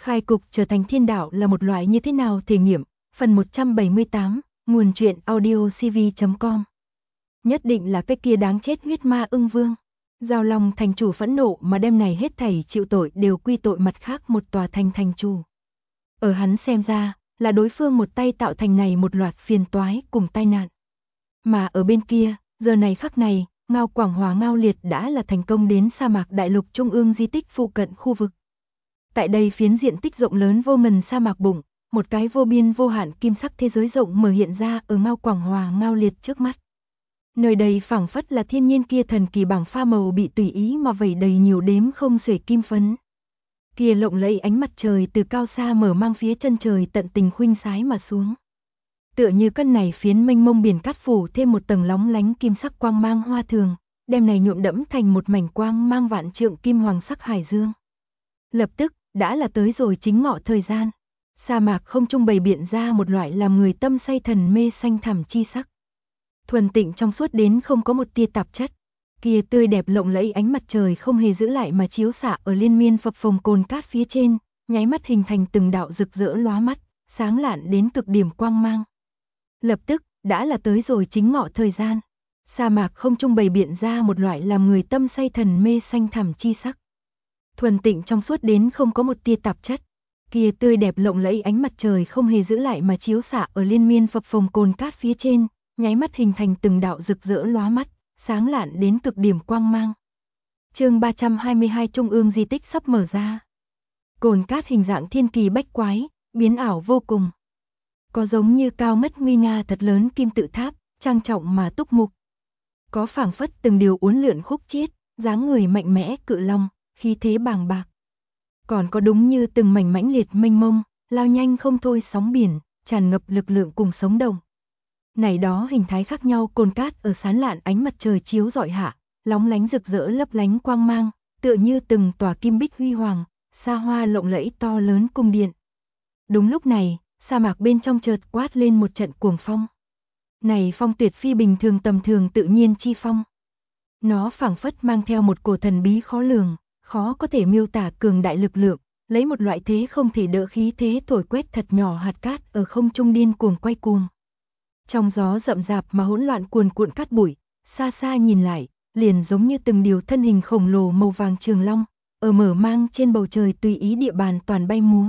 Khai cục trở thành thiên đạo là một loại như thế nào thể nghiệm, phần 178, nguồn truyện audiocv.com. Nhất định là cái kia đáng chết huyết ma ưng vương. Giao Long thành chủ phẫn nộ mà đêm này hết thảy chịu tội đều quy tội mặt khác một tòa thành chủ. Ở hắn xem ra, là đối phương một tay tạo thành này một loạt phiền toái cùng tai nạn. Mà ở bên kia, giờ này khắc này, Ngao Quảng Hòa Ngao Liệt đã là thành công đến sa mạc đại lục trung ương di tích phụ cận khu vực. Tại đây phiến diện tích rộng lớn vô ngần sa mạc bụng, một cái vô biên vô hạn kim sắc thế giới rộng mở hiện ra ở Ngao Quảng Hòa Ngao Liệt trước mắt. Nơi đây phảng phất là thiên nhiên kia thần kỳ bảng pha màu bị tùy ý mà vẩy đầy nhiều đếm không xuể kim phấn. Kia lộng lẫy ánh mặt trời từ cao xa mở mang phía chân trời tận tình khuynh sái mà xuống. Tựa như cân này phiến mênh mông biển cát phủ thêm một tầng lóng lánh kim sắc quang mang hoa thường, đem này nhuộm đẫm thành một mảnh quang mang vạn trượng kim hoàng sắc hải dương. Lập tức, đã là tới rồi chính ngọ thời gian. Sa mạc không trung bày biện ra một loại làm người tâm say thần mê xanh thẳm chi sắc. Thuần tịnh trong suốt đến không có một tia tạp chất. Kia tươi đẹp lộng lẫy ánh mặt trời không hề giữ lại mà chiếu xạ ở liên miên phập phồng cồn cát phía trên, nháy mắt hình thành từng đạo rực rỡ lóa mắt, sáng lạn đến cực điểm quang mang. Lập tức, đã là tới rồi chính ngọ thời gian. Sa mạc không trung bày biện ra một loại làm người tâm say thần mê xanh thẳm chi sắc. Thuần tịnh trong suốt đến không có một tia tạp chất. Kia tươi đẹp lộng lẫy ánh mặt trời không hề giữ lại mà chiếu xạ ở liên miên phập phồng cồn cát phía trên, nháy mắt hình thành từng đạo rực rỡ lóa mắt, sáng lạn đến cực điểm quang mang. Chương 322 Trung ương di tích sắp mở ra. Cồn cát hình dạng thiên kỳ bách quái, biến ảo vô cùng. Có giống như cao ngất nguy nga thật lớn kim tự tháp, trang trọng mà túc mục. Có phảng phất từng điều uốn lượn khúc chiết, dáng người mạnh mẽ cự long, khí thế bàng bạc. Còn có đúng như từng mảnh mãnh liệt mênh mông, lao nhanh không thôi sóng biển, tràn ngập lực lượng cùng sống động. Này đó hình thái khác nhau cồn cát ở sáng lạn ánh mặt trời chiếu rọi hạ, lóng lánh rực rỡ lấp lánh quang mang, tựa như từng tòa kim bích huy hoàng, xa hoa lộng lẫy to lớn cung điện. Đúng lúc này, sa mạc bên trong chợt quát lên một trận cuồng phong. Này phong tuyệt phi bình thường tầm thường tự nhiên chi phong. Nó phảng phất mang theo một cổ thần bí khó lường, khó có thể miêu tả cường đại lực lượng, lấy một loại thế không thể đỡ khí thế thổi quét thật nhỏ hạt cát ở không trung điên cuồng quay cuồng. Trong gió rậm rạp mà hỗn loạn cuồn cuộn cát bụi, xa xa nhìn lại, liền giống như từng điều thân hình khổng lồ màu vàng trường long, ở mở mang trên bầu trời tùy ý địa bàn toàn bay múa.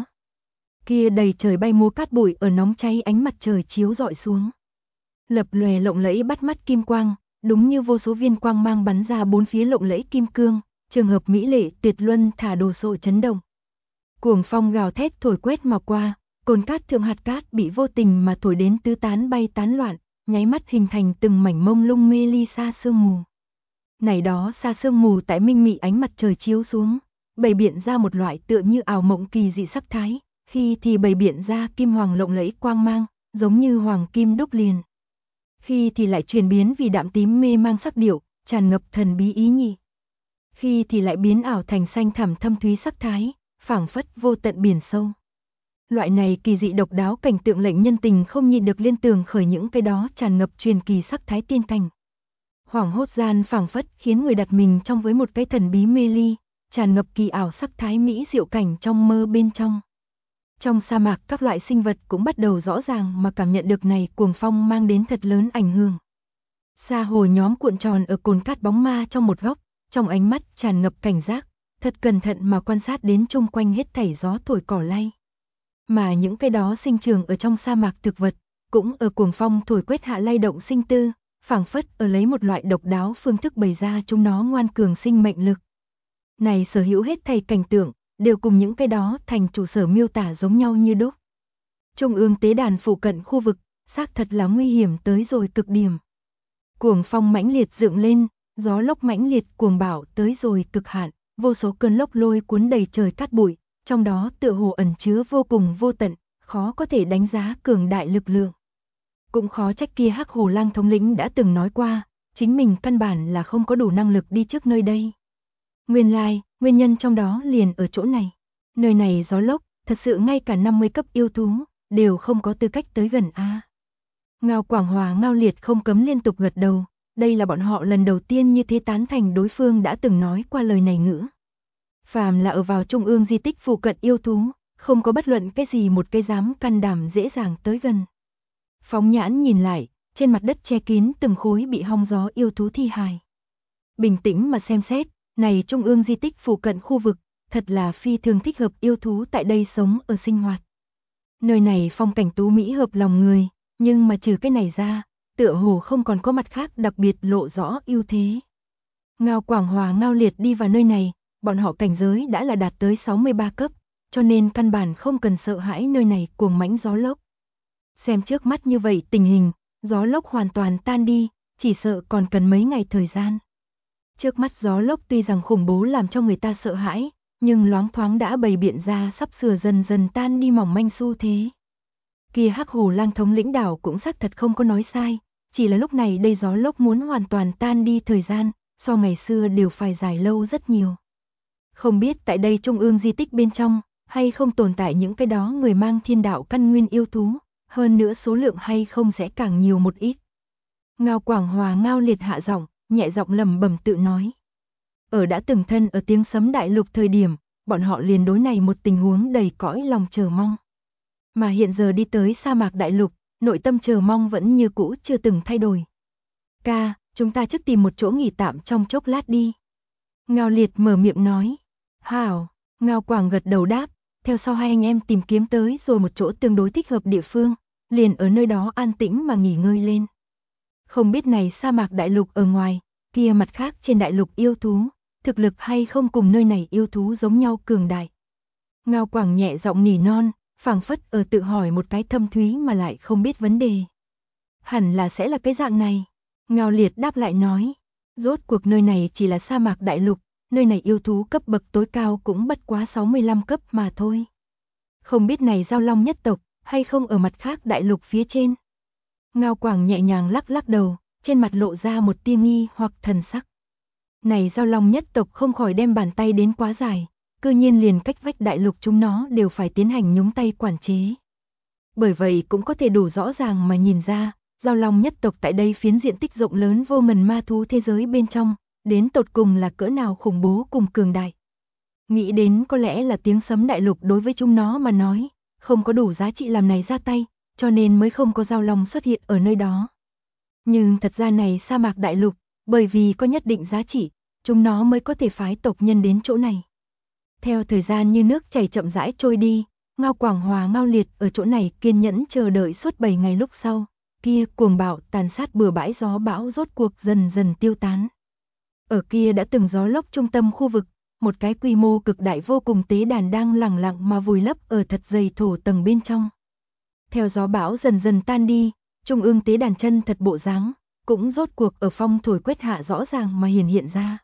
Kia đầy trời bay múa cát bụi ở nóng cháy ánh mặt trời chiếu rọi xuống. Lập lòe lộng lẫy bắt mắt kim quang, đúng như vô số viên quang mang bắn ra bốn phía lộng lẫy kim cương, trường hợp mỹ lệ tuyệt luân thả đồ sộ chấn động. Cuồng phong gào thét thổi quét mà qua, cồn cát thượng hạt cát bị vô tình mà thổi đến tứ tán bay tán loạn, nháy mắt hình thành từng mảnh mông lung mê ly sa sương mù. Này đó sa sương mù tại minh mị ánh mặt trời chiếu xuống, bày biện ra một loại tựa như ảo mộng kỳ dị sắc thái, khi thì bày biện ra kim hoàng lộng lẫy quang mang, giống như hoàng kim đúc liền. Khi thì lại chuyển biến vì đạm tím mê mang sắc điệu, tràn ngập thần bí ý nhị. Khi thì lại biến ảo thành xanh thẳm thâm thúy sắc thái, phảng phất vô tận biển sâu. Loại này kỳ dị độc đáo cảnh tượng lệnh nhân tình không nhịn được liên tưởng khởi những cái đó tràn ngập truyền kỳ sắc thái tiên cảnh. Hoảng hốt gian phảng phất khiến người đặt mình trong với một cái thần bí mê ly, tràn ngập kỳ ảo sắc thái mỹ diệu cảnh trong mơ bên trong. Trong sa mạc các loại sinh vật cũng bắt đầu rõ ràng mà cảm nhận được này cuồng phong mang đến thật lớn ảnh hưởng. Sa hồ nhóm cuộn tròn ở cồn cát bóng ma trong một góc, trong ánh mắt tràn ngập cảnh giác, thật cẩn thận mà quan sát đến chung quanh hết thảy gió thổi cỏ lay. Mà những cái đó sinh trưởng ở trong sa mạc thực vật, cũng ở cuồng phong thổi quét hạ lay động sinh tư, phảng phất ở lấy một loại độc đáo phương thức bày ra chúng nó ngoan cường sinh mệnh lực. Này sở hữu hết thảy cảnh tượng, đều cùng những cái đó thành chủ sở miêu tả giống nhau như đúc. Trung ương tế đàn phụ cận khu vực, xác thật là nguy hiểm tới rồi cực điểm. Cuồng phong mãnh liệt dựng lên, gió lốc mãnh liệt cuồng bạo tới rồi cực hạn, vô số cơn lốc lôi cuốn đầy trời cát bụi, trong đó tựa hồ ẩn chứa vô cùng vô tận, khó có thể đánh giá cường đại lực lượng. Cũng khó trách kia Hắc Hồ Lang thống lĩnh đã từng nói qua, chính mình căn bản là không có đủ năng lực đi trước nơi đây. Nguyên lai, nguyên nhân trong đó liền ở chỗ này. Nơi này gió lốc, thật sự ngay cả 50 cấp yêu thú, đều không có tư cách tới gần a. Ngao Quảng Hòa Ngao Liệt không cấm liên tục gật đầu, đây là bọn họ lần đầu tiên như thế tán thành đối phương đã từng nói qua lời này ngữ. Phàm là ở vào trung ương di tích phụ cận yêu thú, không có bất luận cái gì một cái dám can đảm dễ dàng tới gần. Phóng nhãn nhìn lại, trên mặt đất che kín từng khối bị hong gió yêu thú thi hài. Bình tĩnh mà xem xét, này trung ương di tích phụ cận khu vực, thật là phi thường thích hợp yêu thú tại đây sống ở sinh hoạt. Nơi này phong cảnh tú mỹ hợp lòng người, nhưng mà trừ cái này ra, tựa hồ không còn có mặt khác đặc biệt lộ rõ ưu thế. Ngao Quảng Hòa Ngao Liệt đi vào nơi này, bọn họ cảnh giới đã là đạt tới 63 cấp, cho nên căn bản không cần sợ hãi nơi này cuồng mãnh gió lốc. Xem trước mắt như vậy tình hình, gió lốc hoàn toàn tan đi, chỉ sợ còn cần mấy ngày thời gian. Trước mắt gió lốc tuy rằng khủng bố làm cho người ta sợ hãi, nhưng loáng thoáng đã bày biện ra sắp sửa dần dần tan đi mỏng manh xu thế. Kia Hắc Hồ Lang thống lĩnh đảo cũng xác thật không có nói sai, chỉ là lúc này đây gió lốc muốn hoàn toàn tan đi thời gian, so ngày xưa đều phải dài lâu rất nhiều. Không biết tại đây trung ương di tích bên trong, hay không tồn tại những cái đó người mang thiên đạo căn nguyên yêu thú, hơn nữa số lượng hay không sẽ càng nhiều một ít. Ngao Quảng Hòa Ngao Liệt hạ giọng, nhẹ giọng lẩm bẩm tự nói. Ở đã từng thân ở tiếng sấm đại lục thời điểm, bọn họ liền đối này một tình huống đầy cõi lòng chờ mong. Mà hiện giờ đi tới sa mạc đại lục, nội tâm chờ mong vẫn như cũ chưa từng thay đổi. Ca, chúng ta trước tìm một chỗ nghỉ tạm trong chốc lát đi. Ngao Liệt mở miệng nói. Hảo, Ngao Quảng gật đầu đáp, theo sau hai anh em tìm kiếm tới rồi một chỗ tương đối thích hợp địa phương, liền ở nơi đó an tĩnh mà nghỉ ngơi lên. Không biết này sa mạc đại lục ở ngoài, kia mặt khác trên đại lục yêu thú, thực lực hay không cùng nơi này yêu thú giống nhau cường đại. Ngao Quảng nhẹ giọng nỉ non, phảng phất ở tự hỏi một cái thâm thúy mà lại không biết vấn đề. Hẳn là sẽ là cái dạng này. Ngao Liệt đáp lại nói, rốt cuộc nơi này chỉ là sa mạc đại lục, nơi này yêu thú cấp bậc tối cao cũng bất quá 65 cấp mà thôi. Không biết này Giao Long nhất tộc, hay không ở mặt khác đại lục phía trên. Ngao Quảng nhẹ nhàng lắc lắc đầu, trên mặt lộ ra một tia nghi hoặc thần sắc. Này Giao Long nhất tộc không khỏi đem bàn tay đến quá dài, cư nhiên liền cách vách đại lục chúng nó đều phải tiến hành nhúng tay quản chế. Bởi vậy cũng có thể đủ rõ ràng mà nhìn ra, Giao Long nhất tộc tại đây phiến diện tích rộng lớn vô ngần ma thú thế giới bên trong, đến tột cùng là cỡ nào khủng bố cùng cường đại. Nghĩ đến có lẽ là tiếng sấm đại lục đối với chúng nó mà nói, không có đủ giá trị làm này ra tay, cho nên mới không có Giao Long xuất hiện ở nơi đó. Nhưng thật ra này sa mạc đại lục, bởi vì có nhất định giá trị, chúng nó mới có thể phái tộc nhân đến chỗ này. Theo thời gian như nước chảy chậm rãi trôi đi, Ngao Quảng Hòa Ngao Liệt ở chỗ này kiên nhẫn chờ đợi suốt 7 ngày lúc sau, kia cuồng bạo tàn sát bừa bãi gió bão rốt cuộc dần dần tiêu tán. Ở kia đã từng gió lốc trung tâm khu vực, một cái quy mô cực đại vô cùng tế đàn đang lẳng lặng mà vùi lấp ở thật dày thổ tầng bên trong. Theo gió bão dần dần tan đi, trung ương tế đàn chân thật bộ dáng, cũng rốt cuộc ở phong thổi quét hạ rõ ràng mà hiện ra.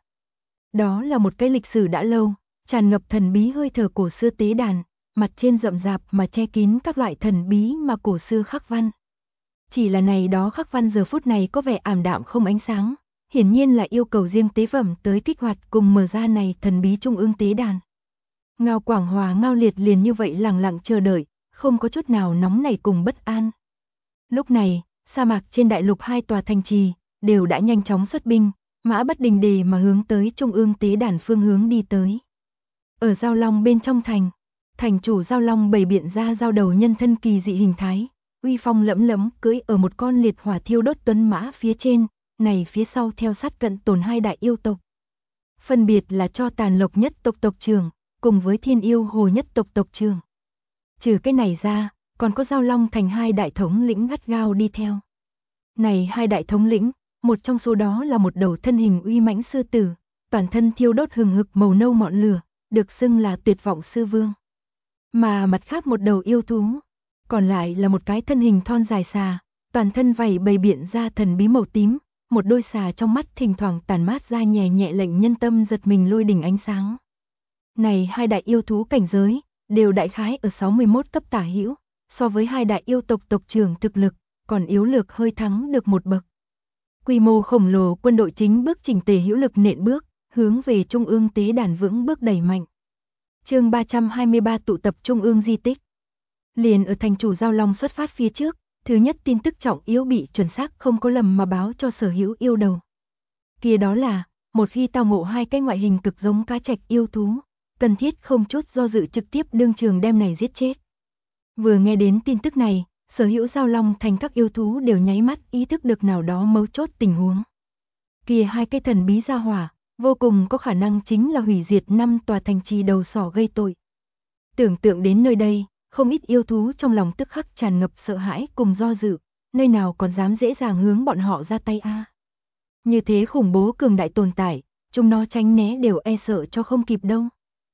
Đó là một cái lịch sử đã lâu, tràn ngập thần bí hơi thở cổ xưa tế đàn, mặt trên rậm rạp mà che kín các loại thần bí mà cổ xưa khắc văn. Chỉ là này đó khắc văn giờ phút này có vẻ ảm đạm không ánh sáng, hiển nhiên là yêu cầu riêng tế phẩm tới kích hoạt cùng mở ra này thần bí trung ương tế đàn. Ngao Quảng Hòa Ngao Liệt liền như vậy lặng lặng chờ đợi, không có chút nào nóng nảy cùng bất an. Lúc này, sa mạc trên đại lục hai tòa thành trì đều đã nhanh chóng xuất binh, mã bất đình đề mà hướng tới trung ương tế đàn phương hướng đi tới. Ở Giao Long bên trong thành chủ Giao Long bày biện ra giao đầu nhân thân kỳ dị hình thái, uy phong lẫm lẫm cưỡi ở một con liệt hỏa thiêu đốt tuấn mã phía trên, này phía sau theo sát cận tồn hai đại yêu tộc. Phân biệt là Cho Tàn Lộc nhất tộc tộc trưởng, cùng với Thiên Yêu Hồ nhất tộc tộc trưởng. Trừ cái này ra, còn có Giao Long thành hai đại thống lĩnh gắt gao đi theo. Này hai đại thống lĩnh, một trong số đó là một đầu thân hình uy mãnh sư tử, toàn thân thiêu đốt hừng hực màu nâu ngọn lửa, được xưng là Tuyệt Vọng Sư Vương. Mà mặt khác một đầu yêu thú, còn lại là một cái thân hình thon dài xà, toàn thân vảy bày biện ra thần bí màu tím, một đôi xà trong mắt thỉnh thoảng tàn mát ra nhẹ nhẹ lệnh nhân tâm giật mình lôi đỉnh ánh sáng. Này hai đại yêu thú cảnh giới, đều đại khái ở 61 cấp tả hữu, so với hai đại yêu tộc tộc trưởng thực lực, còn yếu lược hơi thắng được một bậc. Quy mô khổng lồ quân đội chính bước chỉnh tề hữu lực nện bước, hướng về trung ương tế đàn vững bước đẩy mạnh. Chương 323 tụ tập trung ương di tích. Liền ở thành chủ Giao Long xuất phát phía trước, thứ nhất tin tức trọng yếu bị chuẩn xác không có lầm mà báo cho sở hữu yêu đầu. Kia đó là, một khi tao ngộ hai cái ngoại hình cực giống cá trạch yêu thú, cần thiết không chút do dự trực tiếp đương trường đem này giết chết. Vừa nghe đến tin tức này, sở hữu Giao Long thành các yêu thú đều nháy mắt ý thức được nào đó mấu chốt tình huống. Kia hai cái thần bí gia hỏa, vô cùng có khả năng chính là hủy diệt 5 tòa thành trì đầu sỏ gây tội. Tưởng tượng đến nơi đây, không ít yêu thú trong lòng tức khắc tràn ngập sợ hãi cùng do dự, nơi nào còn dám dễ dàng hướng bọn họ ra tay a. Như thế khủng bố cường đại tồn tại, chúng nó tránh né đều e sợ cho không kịp đâu.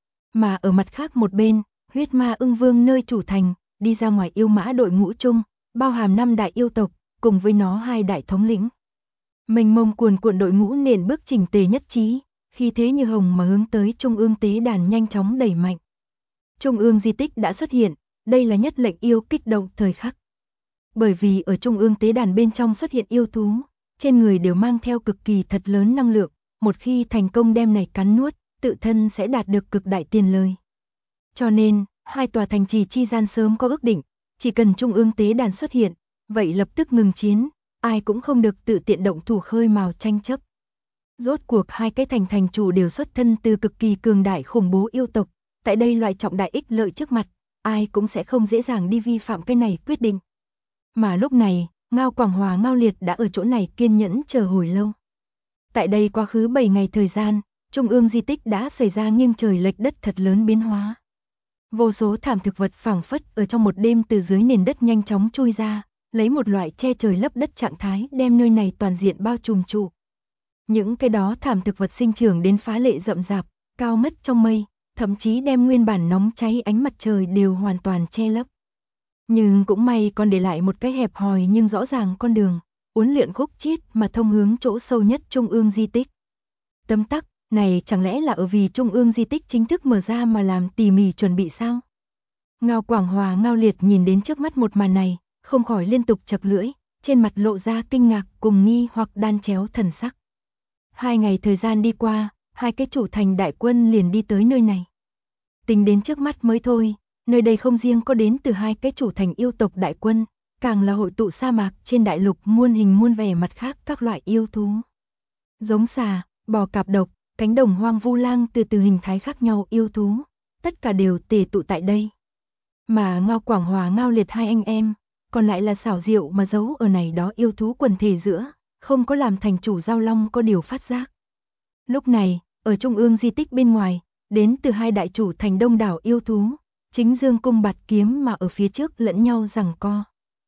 Mà ở mặt khác một bên, huyết ma ưng vương nơi chủ thành, đi ra ngoài yêu mã đội ngũ chung, bao hàm 5 đại yêu tộc, cùng với nó 2 đại thống lĩnh. Mênh mông cuồn cuộn đội ngũ nền bước chỉnh tề nhất trí, khi thế như hồng mà hướng tới trung ương tế đàn nhanh chóng đẩy mạnh. Trung ương di tích đã xuất hiện, đây là nhất lệnh yêu kích động thời khắc. Bởi vì ở trung ương tế đàn bên trong xuất hiện yêu thú, trên người đều mang theo cực kỳ thật lớn năng lượng, một khi thành công đem này cắn nuốt, tự thân sẽ đạt được cực đại tiền lời. Cho nên, hai tòa thành trì chi gian sớm có ước định, chỉ cần trung ương tế đàn xuất hiện, vậy lập tức ngừng chiến, ai cũng không được tự tiện động thủ khơi mào tranh chấp. Rốt cuộc hai cái thành chủ đều xuất thân từ cực kỳ cường đại khủng bố yêu tộc, tại đây loại trọng đại ích lợi trước mặt, ai cũng sẽ không dễ dàng đi vi phạm cái này quyết định. Mà lúc này, Ngao Quảng Hòa Ngao Liệt đã ở chỗ này kiên nhẫn chờ hồi lâu. Tại đây quá khứ 7 ngày thời gian, trung ương di tích đã xảy ra nghiêng trời lệch đất thật lớn biến hóa. Vô số thảm thực vật phảng phất ở trong một đêm từ dưới nền đất nhanh chóng chui ra, lấy một loại che trời lấp đất trạng thái đem nơi này toàn diện bao trùm trụ. Những cái đó thảm thực vật sinh trưởng đến phá lệ rậm rạp, cao ngất trong mây, thậm chí đem nguyên bản nóng cháy ánh mặt trời đều hoàn toàn che lấp. Nhưng cũng may còn để lại một cái hẹp hòi nhưng rõ ràng con đường, uốn lượn khúc chiết mà thông hướng chỗ sâu nhất trung ương di tích. Tấm tắc, này chẳng lẽ là ở vì trung ương di tích chính thức mở ra mà làm tỉ mỉ chuẩn bị sao? Ngao Quảng Hòa Ngao Liệt nhìn đến trước mắt một màn này, không khỏi liên tục chật lưỡi, trên mặt lộ ra kinh ngạc cùng nghi hoặc đan chéo thần sắc. 2 ngày thời gian đi qua, hai cái chủ thành đại quân liền đi tới nơi này. Tính đến trước mắt mới thôi, nơi đây không riêng có đến từ hai cái chủ thành yêu tộc đại quân, càng là hội tụ sa mạc trên đại lục muôn hình muôn vẻ mặt khác các loại yêu thú. Giống xà, bò cạp độc, cánh đồng hoang vu lang từ hình thái khác nhau yêu thú, tất cả đều tề tụ tại đây. Mà Ngao Quảng Hòa Ngao Liệt hai anh em, còn lại là xảo diệu mà giấu ở này đó yêu thú quần thể giữa, không có làm thành chủ Giao Long có điều phát giác. Lúc này, ở trung ương di tích bên ngoài, đến từ hai đại chủ thành đông đảo yêu thú, chính dương cung bạt kiếm mà ở phía trước lẫn nhau giằng co.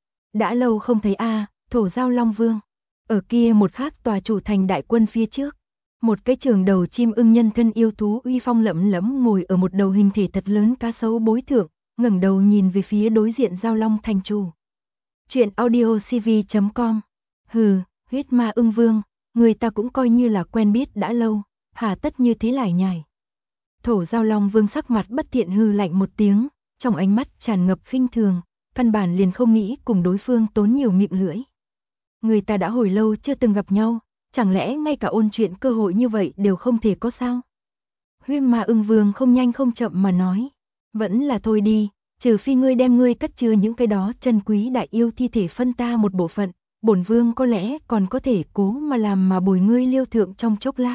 Đã lâu không thấy thổ Giao Long Vương. Ở kia một khác tòa chủ thành đại quân phía trước, một cái trường đầu chim ưng nhân thân yêu thú uy phong lẫm lẫm ngồi ở một đầu hình thể thật lớn cá sấu bối thượng, ngẩng đầu nhìn về phía đối diện Giao Long thành chủ. Chuyện audiocv.com. Hừ, huyết ma ưng vương, người ta cũng coi như là quen biết đã lâu, hà tất như thế lải nhải. Thổ Giao Long Vương sắc mặt bất thiện hừ lạnh một tiếng, trong ánh mắt tràn ngập khinh thường, căn bản liền không nghĩ cùng đối phương tốn nhiều miệng lưỡi. Người ta đã hồi lâu chưa từng gặp nhau, chẳng lẽ ngay cả ôn chuyện cơ hội như vậy đều không thể có sao? Huyết ma ưng vương không nhanh không chậm mà nói, vẫn là thôi đi, trừ phi ngươi đem ngươi cất chứa những cái đó chân quý đại yêu thi thể phân ta một bộ phận, bổn vương có lẽ còn có thể cố mà làm mà bồi ngươi liêu thượng trong chốc lát.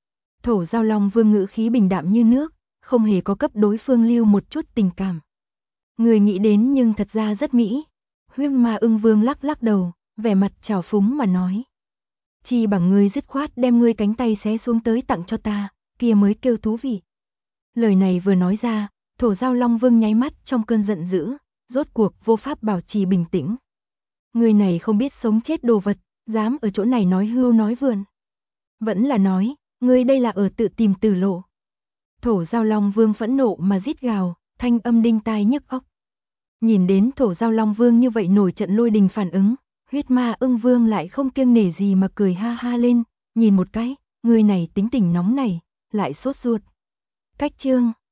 Thổ Giao Long Vương ngữ khí bình đạm như nước, không hề có cấp đối phương lưu một chút tình cảm. Người nghĩ đến nhưng thật ra rất mỹ. Huyết ma ưng vương lắc lắc đầu, vẻ mặt trào phúng mà nói. Chi bằng ngươi dứt khoát đem ngươi cánh tay xé xuống tới tặng cho ta, kia mới kêu thú vị. Lời này vừa nói ra, Thổ Giao Long Vương nháy mắt trong cơn giận dữ, rốt cuộc vô pháp bảo trì bình tĩnh. Người này không biết sống chết đồ vật, dám ở chỗ này nói hưu nói vượn. Vẫn là nói, ngươi đây là ở tự tìm tử lộ. Thổ Giao Long Vương phẫn nộ mà rít gào, thanh âm đinh tai nhức óc. Nhìn đến Thổ Giao Long Vương như vậy nổi trận lôi đình phản ứng, huyết ma ưng vương lại không kiêng nể gì mà cười ha ha lên, nhìn một cái, người này tính tình nóng này, lại sốt ruột. Cách chương